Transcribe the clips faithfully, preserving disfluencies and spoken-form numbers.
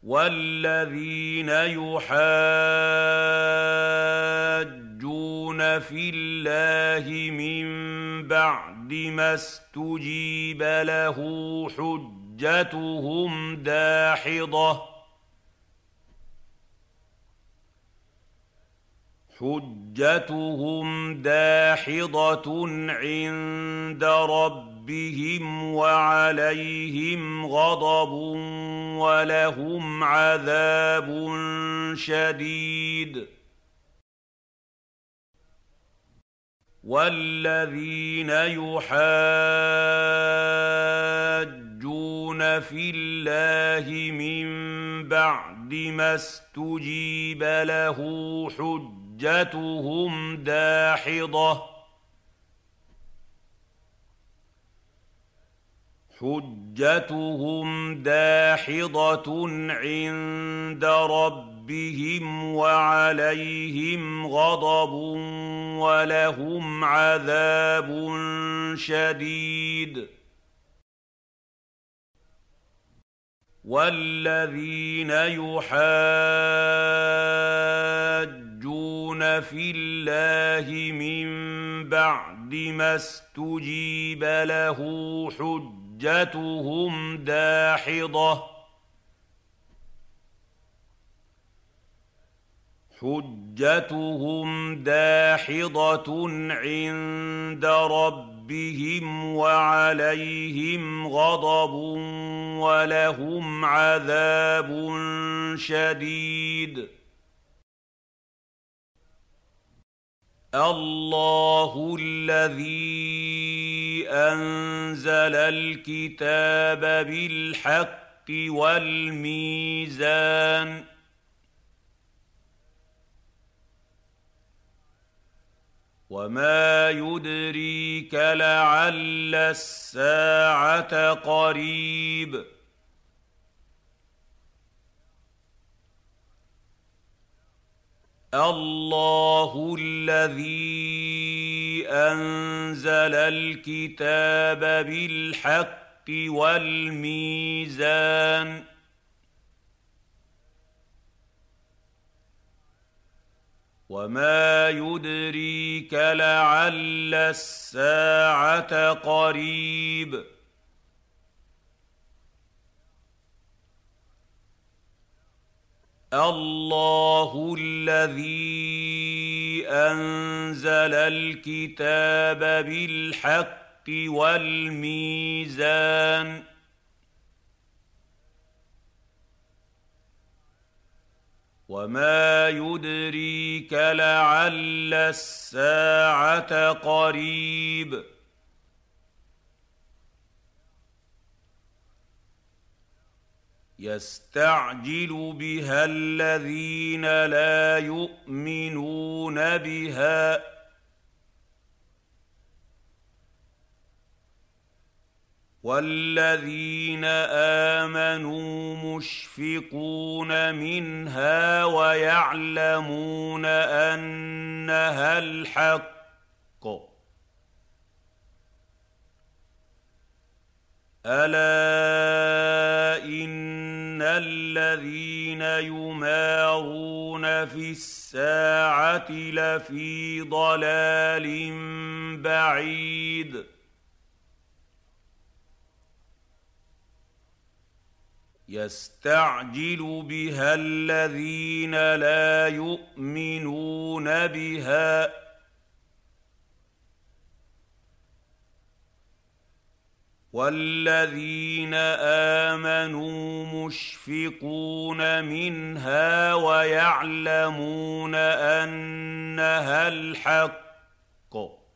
وَالَّذِينَ يُحَاجُّونَ فِي اللَّهِ مِن بَعْدِ مَا اسْتُجِيبَ لَهُ حُجَّتُهُمْ دَاحِضَةٌ حُجَّتُهُمْ دَاحِضَةٌ عِندَ رَبِّهِمْ وَعَلَيْهِمْ غَضَبٌ وَلَهُمْ عَذَابٌ شَدِيدٌ. وَالَّذِينَ يُحَاجُّونَ فِي اللَّهِ مِن بَعْدِ مَا اسْتُجِيبَ لَهُ حُجَّتُهُمْ دَاحِضَةٌ حُجَّتُهُمْ دَاحِضَةٌ عِندَ رَبِّهِمْ وَعَلَيْهِمْ غَضَبٌ وَلَهُمْ عَذَابٌ شَدِيدٌ. وَالَّذِينَ يُحَاجُّونَ فِي اللَّهِ مِن بَعْدِ مَا اسْتُجِيبَ لَهُ حُجَّتُهُمْ دَاحِضَةٌ حُجَّتُهُمْ دَاحِضَةٌ عِندَ رَبِّهِمْ وَعَلَيْهِمْ غَضَبٌ وَلَهُمْ عَذَابٌ شَدِيدٌ. اللَّهُ الَّذِي أَنزَلَ الْكِتَابَ بِالْحَقِّ وَالْمِيزَانَ وَمَا يُدْرِيكَ لَعَلَّ السَّاعَةَ قَرِيبٌ اللَّهُ الَّذِي أَنزَلَ الْكِتَابَ بِالْحَقِّ وَالْمِيزَانَ وَمَا يُدْرِيكَ لَعَلَّ السَّاعَةَ قَرِيبٌ اللَّهُ الَّذِي أَنزَلَ الْكِتَابَ بِالْحَقِّ وَالْمِيزَانَ وَمَا يُدْرِيكَ لَعَلَّ السَّاعَةَ قَرِيبٌ يَسْتَعْجِلُ بِهَا الَّذِينَ لَا يُؤْمِنُونَ بِهَا وَالَّذِينَ آمَنُوا مُشْفِقُونَ مِنْهَا وَيَعْلَمُونَ أَنَّهَا الْحَقُّ أَلَا إِنَّ الَّذِينَ يُمَارُونَ فِي السَّاعَةِ لَفِي ضَلَالٍ بَعِيدٍ يَسْتَعْجِلُ بِهَا الَّذِينَ لَا يُؤْمِنُونَ بِهَا. ۖ وَالَّذِينَ آمَنُوا مُشْفِقُونَ مِنْهَا وَيَعْلَمُونَ أَنَّهَا الْحَقُّ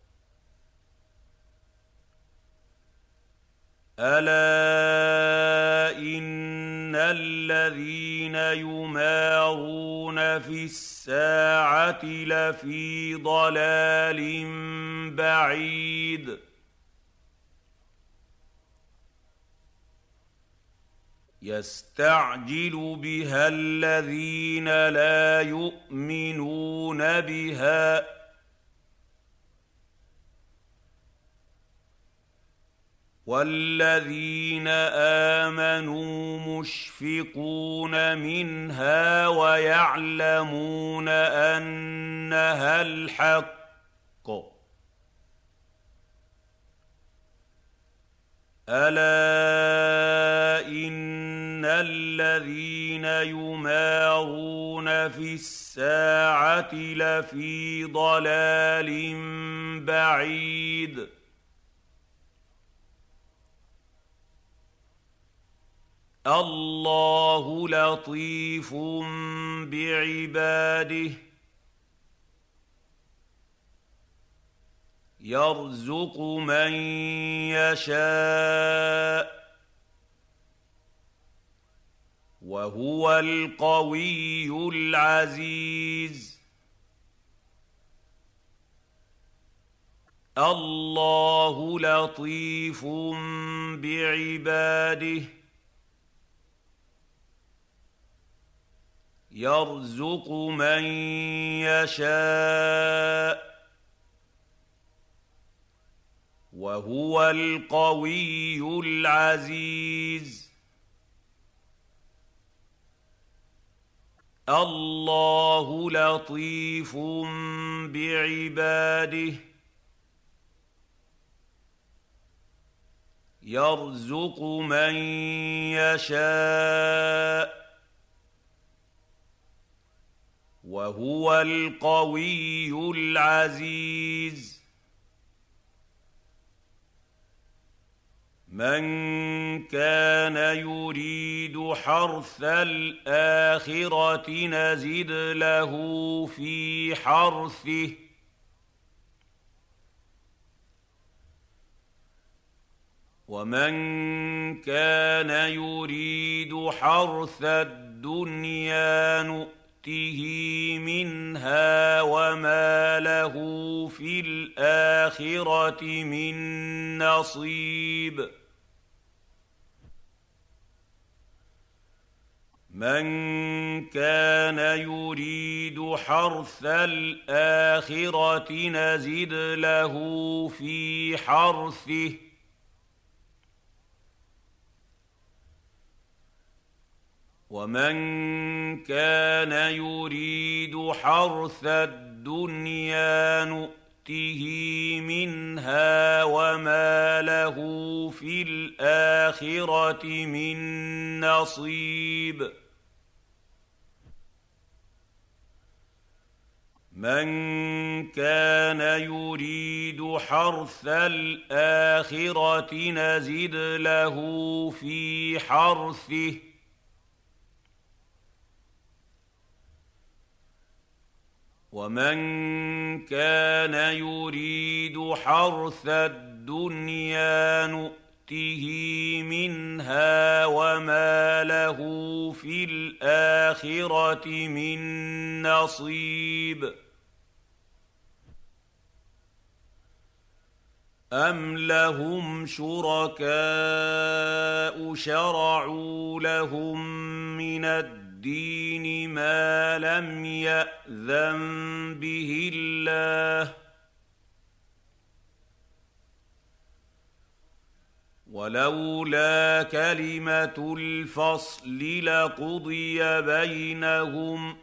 أَلَا إِنَّ الَّذِينَ يُمَارُونَ فِي السَّاعَةِ لَفِي ضَلَالٍ بَعِيدٍ يَسْتَعْجِلُ بِهَا الَّذِينَ لَا يُؤْمِنُونَ بِهَا ۖ والذين آمنوا مشفقون منها ويعلمون أنها الحق ألا إن الذين يمارون في الساعة لفي ضلال بعيد الله لطيف بعباده يرزق من يشاء وهو القوي العزيز الله لطيف بعباده يرزق من يشاء وهو القوي العزيز الله لطيف بعباده يرزق من يشاء وهو القوي العزيز من كان يريد حرث الآخرة نزد له في حرثه ومن كان يريد حرث الدنيا نؤته منها وما له في الآخرة من نصيب من كان يريد حرث الآخرة نزد له في حرثه ومن كان يريد حرث الدنيا نؤته منها وما له في الآخرة من نصيب من كان يريد حرث الآخرة نزد له في حرثه ومن كان يريد حرث الدنيا نؤته منها وما له في الآخرة من نصيب أم لهم شركاء شرعوا لهم من الدين الدين ما لم يأذن به الله ولولا كلمة الفصل لقضي بينهم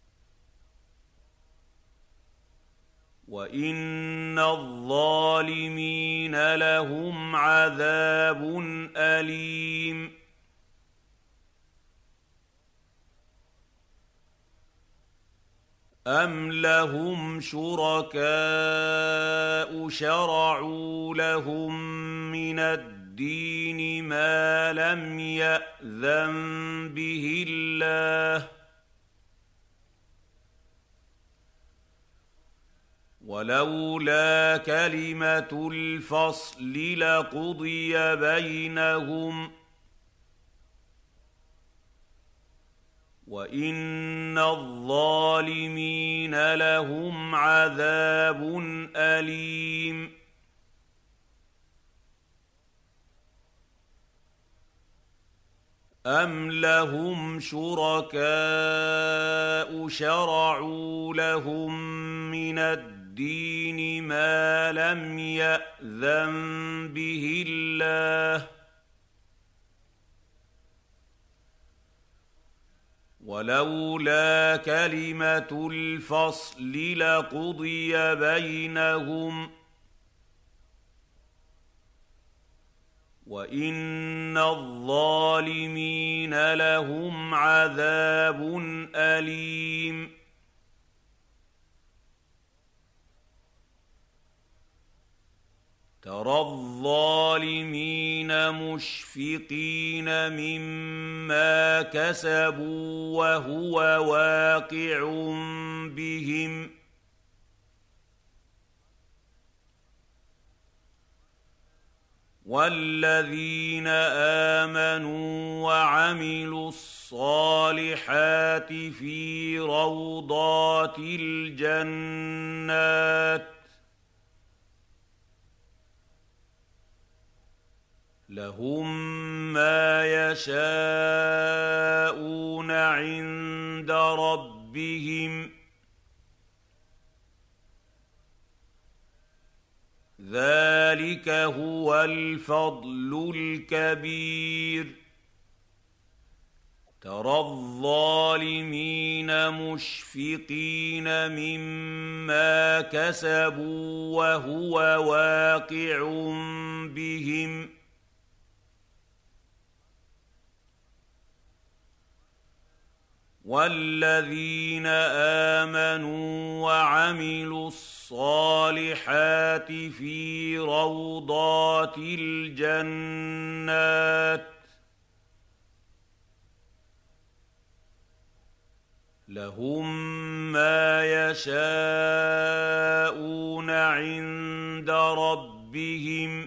وإن الظالمين لهم عذاب أليم أم لهم شركاء شرعوا لهم من الدين ما لم يأذن به الله ولولا كلمة الفصل لقضي بينهم وإن الظالمين لهم عذاب أليم أم لهم شركاء شرعوا لهم من الدين الدين ما لم يأذن به الله ولولا كلمة الفصل لقضي بينهم وإن الظالمين لهم عذاب أليم ترى الظالمين مشفقين مما كسبوا وهو واقع بهم والذين آمنوا وعملوا الصالحات في روضات الجنات لهم ما يشاءون عند ربهم ذلك هو الفضل الكبير ترى الظالمين مشفقين مما كسبوا وهو واقع بهم والذين آمنوا وعملوا الصالحات في روضات الجنات لهم ما يشاءون عند ربهم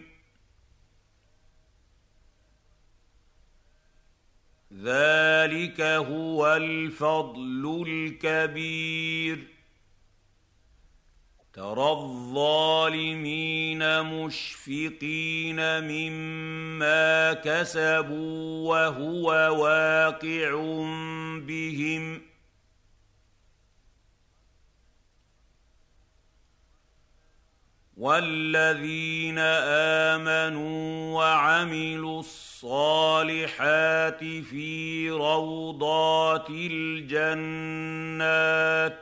ذلك هو الفضل الكبير ترى الظالمين مشفقين مما كسبوا وهو واقع بهم والذين آمنوا وعملوا الصالحات في روضات الجنات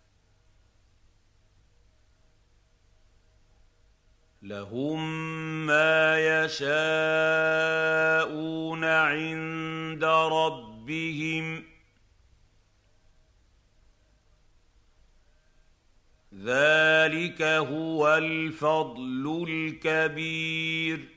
لهم ما يشاءون عند ربهم ذلك هو الفضل الكبير